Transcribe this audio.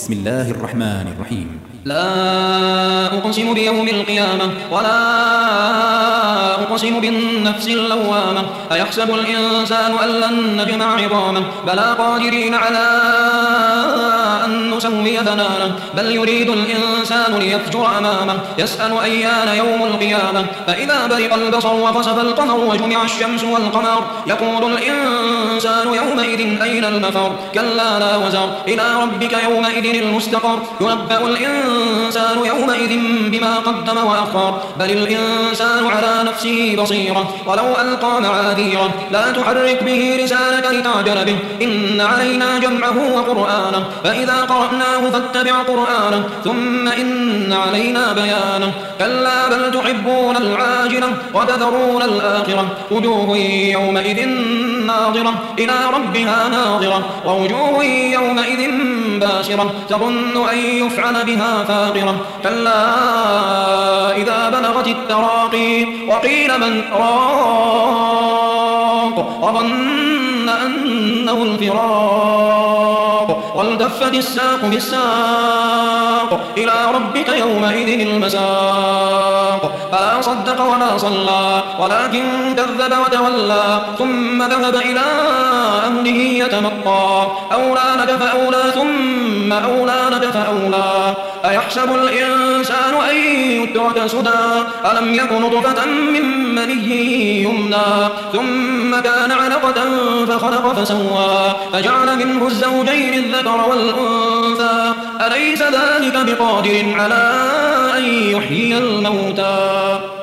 بسم الله الرحمن الرحيم. لا أقسم بيوم القيامة ولا أقسم بالنفس اللوامة أيحسب الإنسان أن لن نجمع عظامه بلى قادرين على أن نسوي بنانه بل يريد الإنسان ليفجر أمامه يسأل أيان يوم القيامة فإذا برق البصر وخسف القمر وجمع الشمس والقمر يقول الإنسان يومئذ أين المفر كلا لا وزر إلى ربك يومئذ المستقر ينبأ الإنسان يومئذ بما قدم وأخر بل الإنسان على نفسه بصيرة ولو ألقى معاذيره لا تحرك به لسانك لتعجل به إن علينا جمعه وقرآنه فإذا قرأناه فاتبع قرآنه ثم إن علينا بيانه كلا بل تحبون العاجلة وتذرون الآخرة وجوه يومئذ ناظرة إلى ربها ناظرة ووجوه يومئذ باسرة تظن أن يفعل بها فاقرة كلا إذا بلغت التراقي وقيل من راق وظن أنه الفراق والتفت الساق بالساق إلى ربك يومئذ المساق فلا صدق ولا صلى ولكن كذب وتولى ثم ذهب إلى أهله يتمطى أولى لك فأولى ثم أولى لك فأولى أيحسب الإنسان أن يترك سدى ألم يك نطفة من مني يمنى ثم كان علقة فخلق فسوى فجعل منه الزوجين الذكر والأنثى أليس ذلك بقادر على أن يحيي الموتى